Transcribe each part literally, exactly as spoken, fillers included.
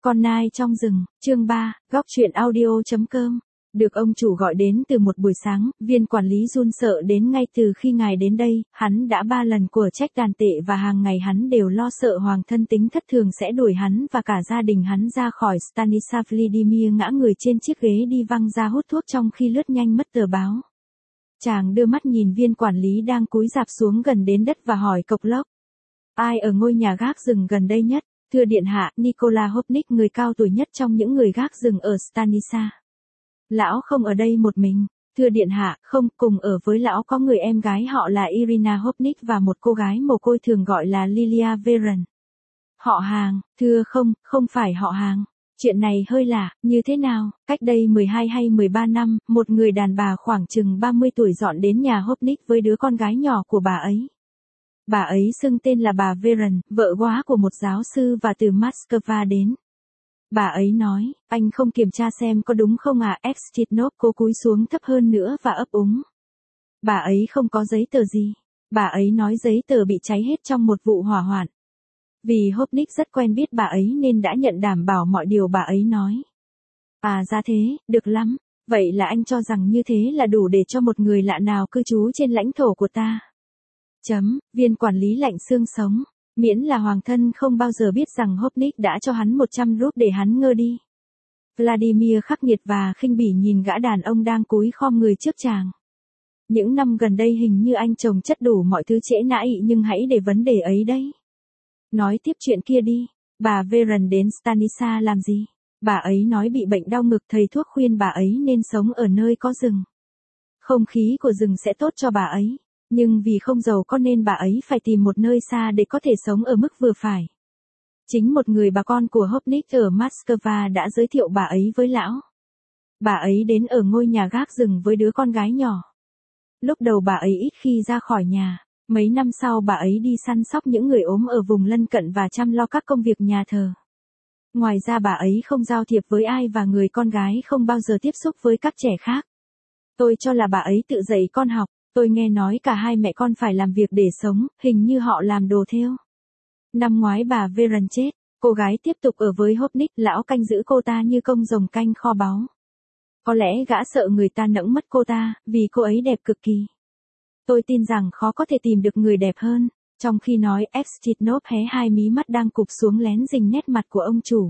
Con nai trong rừng, chương ba, góc truyện audio.com. Được ông chủ gọi đến từ một buổi sáng, viên quản lý run sợ đến ngay từ khi ngài đến đây, hắn đã ba lần của trách đàn tệ và hàng ngày hắn đều lo sợ hoàng thân tính thất thường sẽ đuổi hắn và cả gia đình hắn ra khỏi Stanislav Vladimir ngã người trên chiếc ghế đi văng ra hút thuốc trong khi lướt nhanh mất tờ báo. Chàng đưa mắt nhìn viên quản lý đang cúi rạp xuống gần đến đất và hỏi cộc lốc. Ai ở ngôi nhà gác rừng gần đây nhất? Thưa điện hạ, Nikola Hopnik, người cao tuổi nhất trong những người gác rừng ở Stanisa. Lão không ở đây một mình. Thưa điện hạ, không, cùng ở với lão có người em gái họ là Irina Hopnik và một cô gái mồ côi thường gọi là Lilia Veren. Họ hàng, thưa không, không phải họ hàng. Chuyện này hơi lạ, như thế nào? Cách đây mười hai hay mười ba năm, một người đàn bà khoảng chừng ba mươi tuổi dọn đến nhà Hopnik với đứa con gái nhỏ của bà ấy. Bà ấy xưng tên là bà Veren, vợ góa của một giáo sư và từ Moscow đến. Bà ấy nói, anh không kiểm tra xem có đúng không à? Extitnov cô cúi xuống thấp hơn nữa và ấp úng. Bà ấy không có giấy tờ gì. Bà ấy nói giấy tờ bị cháy hết trong một vụ hỏa hoạn. Vì Hopnik rất quen biết bà ấy nên đã nhận đảm bảo mọi điều bà ấy nói. À ra thế, được lắm. Vậy là anh cho rằng như thế là đủ để cho một người lạ nào cư trú trên lãnh thổ của ta. Chấm, viên quản lý lạnh xương sống. Miễn là hoàng thân không bao giờ biết rằng Hopnik đã cho hắn một trăm rúp để hắn ngơ đi. Vladimir khắc nghiệt và khinh bỉ nhìn gã đàn ông đang cúi khom người trước chàng. Những năm gần đây hình như anh chồng chất đủ mọi thứ trễ nãi nhưng hãy để vấn đề ấy đấy. Nói tiếp chuyện kia đi. Bà Veren đến Stanisa làm gì? Bà ấy nói bị bệnh đau ngực, thầy thuốc khuyên bà ấy nên sống ở nơi có rừng. Không khí của rừng sẽ tốt cho bà ấy. Nhưng vì không giàu có nên bà ấy phải tìm một nơi xa để có thể sống ở mức vừa phải. Chính một người bà con của Hopnik ở Moscow đã giới thiệu bà ấy với lão. Bà ấy đến ở ngôi nhà gác rừng với đứa con gái nhỏ. Lúc đầu bà ấy ít khi ra khỏi nhà. Mấy năm sau bà ấy đi săn sóc những người ốm ở vùng lân cận và chăm lo các công việc nhà thờ. Ngoài ra bà ấy không giao thiệp với ai và người con gái không bao giờ tiếp xúc với các trẻ khác. Tôi cho là bà ấy tự dạy con học. Tôi nghe nói cả hai mẹ con phải làm việc để sống, hình như họ làm đồ thêu. Năm ngoái bà Veren chết, cô gái tiếp tục ở với Hopnik, lão canh giữ cô ta như công rồng canh kho báu. Có lẽ gã sợ người ta nẫng mất cô ta, vì cô ấy đẹp cực kỳ. Tôi tin rằng khó có thể tìm được người đẹp hơn, trong khi nói Extitnov hé hai mí mắt đang cụp xuống lén rình nét mặt của ông chủ.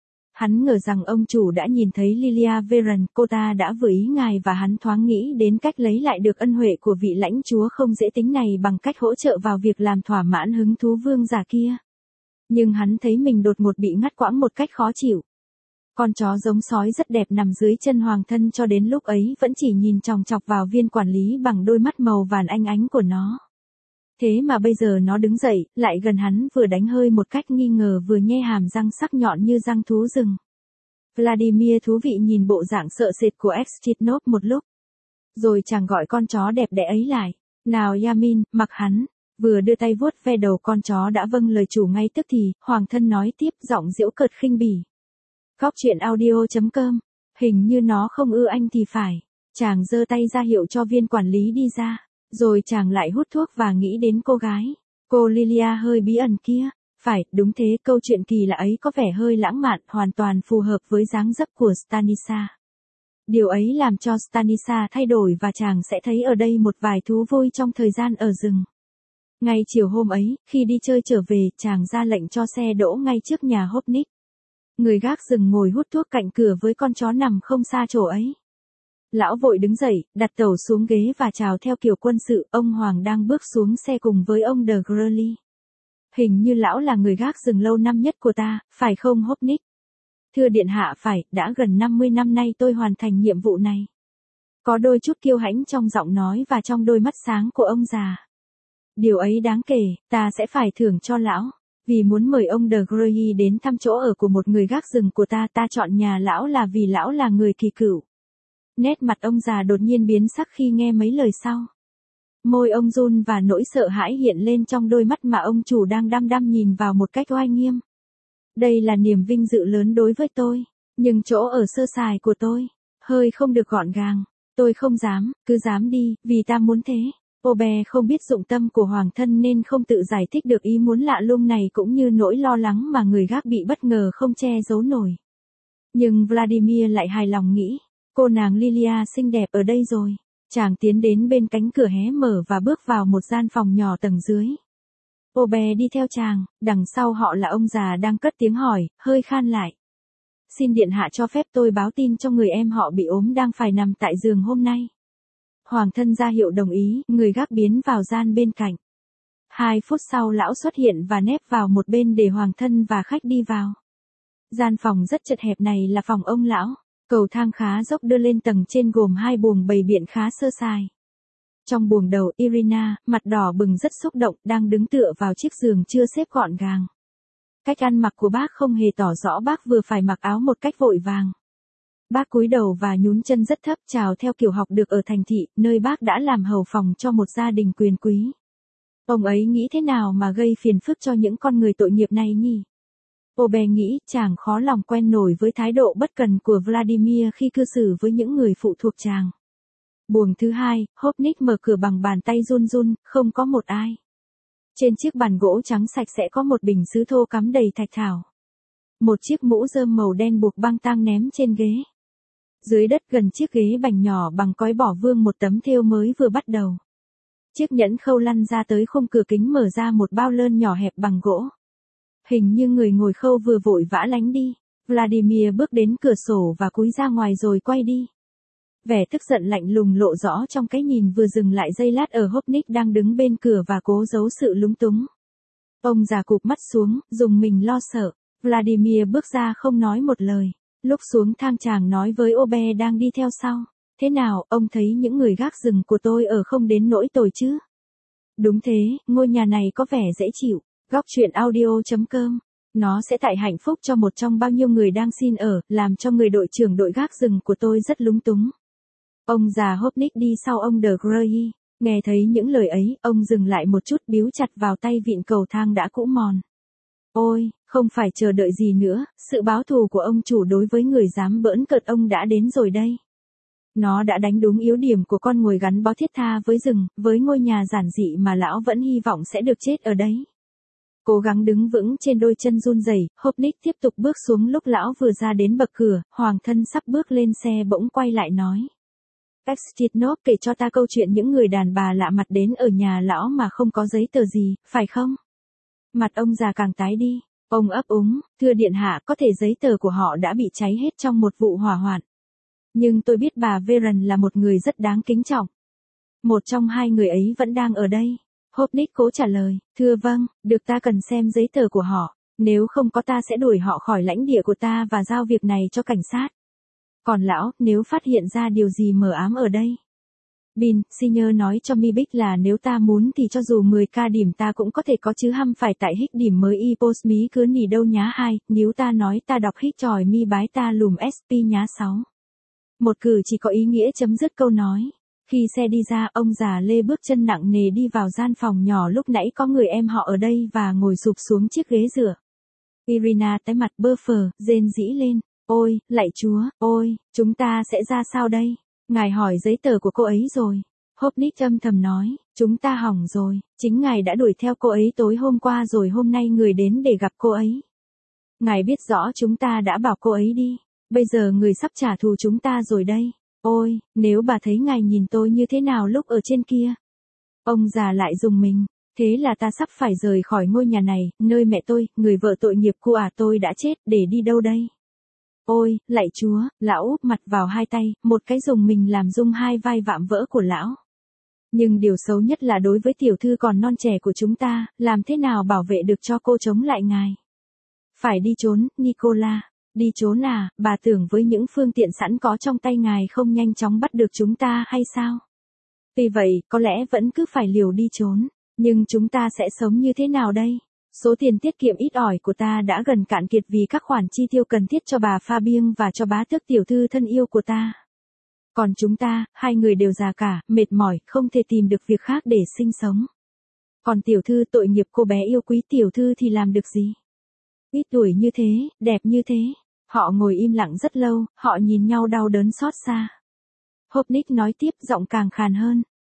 Hắn ngờ rằng ông chủ đã nhìn thấy Lilia Veren, cô ta đã vừa ý ngài và hắn thoáng nghĩ đến cách lấy lại được ân huệ của vị lãnh chúa không dễ tính này bằng cách hỗ trợ vào việc làm thỏa mãn hứng thú vương giả kia. Nhưng hắn thấy mình đột ngột bị ngắt quãng một cách khó chịu. Con chó giống sói rất đẹp nằm dưới chân hoàng thân cho đến lúc ấy vẫn chỉ nhìn chòng chọc vào viên quản lý bằng đôi mắt màu vàng ánh ánh của nó. Thế mà bây giờ nó đứng dậy, lại gần hắn vừa đánh hơi một cách nghi ngờ vừa nhe hàm răng sắc nhọn như răng thú rừng. Vladimir thú vị nhìn bộ dạng sợ sệt của Extitnov một lúc. Rồi chàng gọi con chó đẹp đẽ ấy lại. Nào Yamin, mặc hắn. Vừa đưa tay vuốt ve đầu con chó đã vâng lời chủ ngay tức thì, hoàng thân nói tiếp giọng giễu cợt khinh bỉ. Góc truyện audio.com. Hình như nó không ưa anh thì phải. Chàng giơ tay ra hiệu cho viên quản lý đi ra. Rồi chàng lại hút thuốc và nghĩ đến cô gái. Cô Lilia hơi bí ẩn kia. Phải, đúng thế, câu chuyện kỳ lạ ấy có vẻ hơi lãng mạn, hoàn toàn phù hợp với dáng dấp của Stanisa. Điều ấy làm cho Stanisa thay đổi và chàng sẽ thấy ở đây một vài thú vui trong thời gian ở rừng. Ngay chiều hôm ấy, khi đi chơi trở về, chàng ra lệnh cho xe đỗ ngay trước nhà Hopnik. Người gác rừng ngồi hút thuốc cạnh cửa với con chó nằm không xa chỗ ấy. Lão vội đứng dậy, đặt tẩu xuống ghế và chào theo kiểu quân sự, ông Hoàng đang bước xuống xe cùng với ông De Grely. Hình như lão là người gác rừng lâu năm nhất của ta, phải không Hopnik? Thưa điện hạ phải, đã gần năm mươi năm nay tôi hoàn thành nhiệm vụ này. Có đôi chút kiêu hãnh trong giọng nói và trong đôi mắt sáng của ông già. Điều ấy đáng kể, ta sẽ phải thưởng cho lão. Vì muốn mời ông De Grely đến thăm chỗ ở của một người gác rừng của ta, ta chọn nhà lão là vì lão là người kỳ cựu. Nét mặt ông già đột nhiên biến sắc khi nghe mấy lời sau. Môi ông run và nỗi sợ hãi hiện lên trong đôi mắt mà ông chủ đang đăm đăm nhìn vào một cách oai nghiêm. Đây là niềm vinh dự lớn đối với tôi, nhưng chỗ ở sơ sài của tôi, hơi không được gọn gàng. Tôi không dám, cứ dám đi, vì ta muốn thế. Obe không biết dụng tâm của hoàng thân nên không tự giải thích được ý muốn lạ lùng này cũng như nỗi lo lắng mà người gác bị bất ngờ không che giấu nổi. Nhưng Vladimir lại hài lòng nghĩ, cô nàng Lilia xinh đẹp ở đây rồi. Chàng tiến đến bên cánh cửa hé mở và bước vào một gian phòng nhỏ tầng dưới. Obe đi theo chàng, đằng sau họ là ông già đang cất tiếng hỏi, hơi khan lại. Xin điện hạ cho phép tôi báo tin cho người em họ bị ốm đang phải nằm tại giường hôm nay. Hoàng thân ra hiệu đồng ý, người gác biến vào gian bên cạnh. Hai phút sau lão xuất hiện và nép vào một bên để hoàng thân và khách đi vào. Gian phòng rất chật hẹp này là phòng ông lão, cầu thang khá dốc đưa lên tầng trên gồm hai buồng bày biện khá sơ sài. Trong buồng đầu Irina, mặt đỏ bừng rất xúc động, đang đứng tựa vào chiếc giường chưa xếp gọn gàng. Cách ăn mặc của bác không hề tỏ rõ bác vừa phải mặc áo một cách vội vàng. Bác cúi đầu và nhún chân rất thấp chào theo kiểu học được ở thành thị, nơi bác đã làm hầu phòng cho một gia đình quyền quý. Ông ấy nghĩ thế nào mà gây phiền phức cho những con người tội nghiệp này nhỉ? Obe nghĩ chàng khó lòng quen nổi với thái độ bất cần của Vladimir khi cư xử với những người phụ thuộc chàng. Buồng thứ hai, Hopnik mở cửa bằng bàn tay run run, không có một ai. Trên chiếc bàn gỗ trắng sạch sẽ có một bình sứ thô cắm đầy thạch thảo. Một chiếc mũ rơm màu đen buộc băng tang ném trên ghế. Dưới đất gần chiếc ghế bành nhỏ bằng cói bỏ vương một tấm thêu mới vừa bắt đầu. Chiếc nhẫn khâu lăn ra tới khung cửa kính mở ra một bao lơn nhỏ hẹp bằng gỗ. Hình như người ngồi khâu vừa vội vã lánh đi. Vladimir bước đến cửa sổ và cúi ra ngoài rồi quay đi. Vẻ tức giận lạnh lùng lộ rõ trong cái nhìn vừa dừng lại giây lát ở Hopnik đang đứng bên cửa và cố giấu sự lúng túng. Ông già cụp mắt xuống, dùng mình lo sợ. Vladimir bước ra không nói một lời. Lúc xuống thang chàng nói với Obe đang đi theo sau. Thế nào, ông thấy những người gác rừng của tôi ở không đến nỗi tồi chứ? Đúng thế, ngôi nhà này có vẻ dễ chịu. Góc truyện audio chấm com. Nó sẽ tạo hạnh phúc cho một trong bao nhiêu người đang xin ở, làm cho người đội trưởng đội gác rừng của tôi rất lúng túng. Ông già Hopnik đi sau ông De Grey. Nghe thấy những lời ấy, ông dừng lại một chút biếu chặt vào tay vịn cầu thang đã cũ mòn. Ôi, không phải chờ đợi gì nữa, sự báo thù của ông chủ đối với người dám bỡn cợt ông đã đến rồi đây. Nó đã đánh đúng yếu điểm của con mồi gắn bó thiết tha với rừng, với ngôi nhà giản dị mà lão vẫn hy vọng sẽ được chết ở đấy. Cố gắng đứng vững trên đôi chân run rẩy, Hopnik tiếp tục bước xuống lúc lão vừa ra đến bậc cửa, hoàng thân sắp bước lên xe bỗng quay lại nói. Exchitnov kể cho ta câu chuyện những người đàn bà lạ mặt đến ở nhà lão mà không có giấy tờ gì, phải không? Mặt ông già càng tái đi, ông ấp úng, thưa điện hạ có thể giấy tờ của họ đã bị cháy hết trong một vụ hỏa hoạn. Nhưng tôi biết bà Veren là một người rất đáng kính trọng. Một trong hai người ấy vẫn đang ở đây. Hopnik cố trả lời, thưa vâng, được ta cần xem giấy tờ của họ, nếu không có ta sẽ đuổi họ khỏi lãnh địa của ta và giao việc này cho cảnh sát. Còn lão, nếu phát hiện ra điều gì mờ ám ở đây. Bin, Senior nói cho mi biết là nếu ta muốn thì cho dù mười ca điểm ta cũng có thể có chứ hăm phải tại hích điểm mới y post mí cứ nỉ đâu nhá hai, nếu ta nói ta đọc hích tròi mi bái ta lùm ét pê nhá sáu. Một cử chỉ có ý nghĩa chấm dứt câu nói. Khi xe đi ra, ông già Lê bước chân nặng nề đi vào gian phòng nhỏ lúc nãy có người em họ ở đây và ngồi sụp xuống chiếc ghế dựa. Irina tái mặt bơ phờ, rên rỉ lên. Ôi, lạy chúa, ôi, chúng ta sẽ ra sao đây? Ngài hỏi giấy tờ của cô ấy rồi. Hopnik âm thầm nói, chúng ta hỏng rồi, chính ngài đã đuổi theo cô ấy tối hôm qua rồi hôm nay người đến để gặp cô ấy. Ngài biết rõ chúng ta đã bảo cô ấy đi, bây giờ người sắp trả thù chúng ta rồi đây. Ôi, nếu bà thấy ngài nhìn tôi như thế nào lúc ở trên kia. Ông già lại dùng mình, thế là ta sắp phải rời khỏi ngôi nhà này, nơi mẹ tôi, người vợ tội nghiệp của ả tôi đã chết, để đi đâu đây? Ôi, lạy chúa, lão úp mặt vào hai tay, một cái dùng mình làm rung hai vai vạm vỡ của lão. Nhưng điều xấu nhất là đối với tiểu thư còn non trẻ của chúng ta, làm thế nào bảo vệ được cho cô chống lại ngài? Phải đi trốn, Nicola. Đi trốn à, bà tưởng với những phương tiện sẵn có trong tay ngài không nhanh chóng bắt được chúng ta hay sao? Vì vậy, có lẽ vẫn cứ phải liều đi trốn. Nhưng chúng ta sẽ sống như thế nào đây? Số tiền tiết kiệm ít ỏi của ta đã gần cạn kiệt vì các khoản chi tiêu cần thiết cho bà Fabian và cho bá tước tiểu thư thân yêu của ta. Còn chúng ta, hai người đều già cả, mệt mỏi, không thể tìm được việc khác để sinh sống. Còn tiểu thư tội nghiệp cô bé yêu quý tiểu thư thì làm được gì? Ít tuổi như thế, đẹp như thế. Họ ngồi im lặng rất lâu, họ nhìn nhau đau đớn xót xa. Hopnik nói tiếp giọng càng khàn hơn.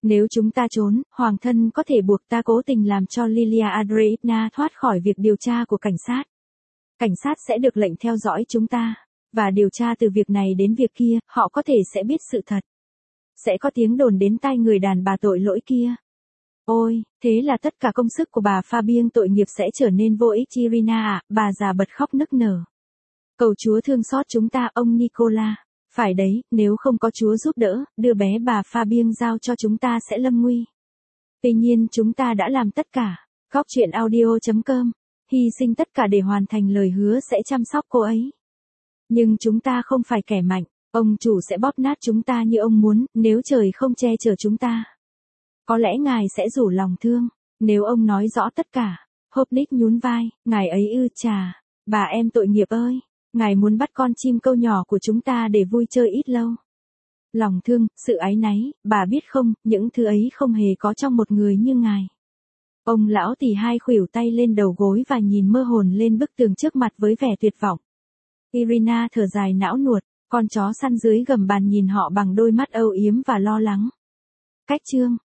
Nếu chúng ta trốn, hoàng thân có thể buộc ta cố tình làm cho Lilia Andreevna thoát khỏi việc điều tra của cảnh sát. Cảnh sát sẽ được lệnh theo dõi chúng ta, và điều tra từ việc này đến việc kia, họ có thể sẽ biết sự thật. Sẽ có tiếng đồn đến tai người đàn bà tội lỗi kia. Ôi, thế là tất cả công sức của bà Fabian tội nghiệp sẽ trở nên vô ích Irina ạ, bà già bật khóc nức nở. Cầu Chúa thương xót chúng ta ông Nicola. Phải đấy, nếu không có Chúa giúp đỡ, đứa bé bà Fabian giao cho chúng ta sẽ lâm nguy. Tuy nhiên chúng ta đã làm tất cả. Góc truyện audio chấm com. Hy sinh tất cả để hoàn thành lời hứa sẽ chăm sóc cô ấy. Nhưng chúng ta không phải kẻ mạnh, ông chủ sẽ bóp nát chúng ta như ông muốn, nếu trời không che chở chúng ta. Có lẽ ngài sẽ rủ lòng thương, nếu ông nói rõ tất cả. Hopnik nhún vai, ngài ấy ư chà, bà em tội nghiệp ơi, ngài muốn bắt con chim câu nhỏ của chúng ta để vui chơi ít lâu. Lòng thương, sự áy náy, bà biết không, những thứ ấy không hề có trong một người như ngài. Ông lão tỳ hai khuỷu tay lên đầu gối và nhìn mơ hồn lên bức tường trước mặt với vẻ tuyệt vọng. Irina thở dài não nuột, con chó săn dưới gầm bàn nhìn họ bằng đôi mắt âu yếm và lo lắng. Cách chương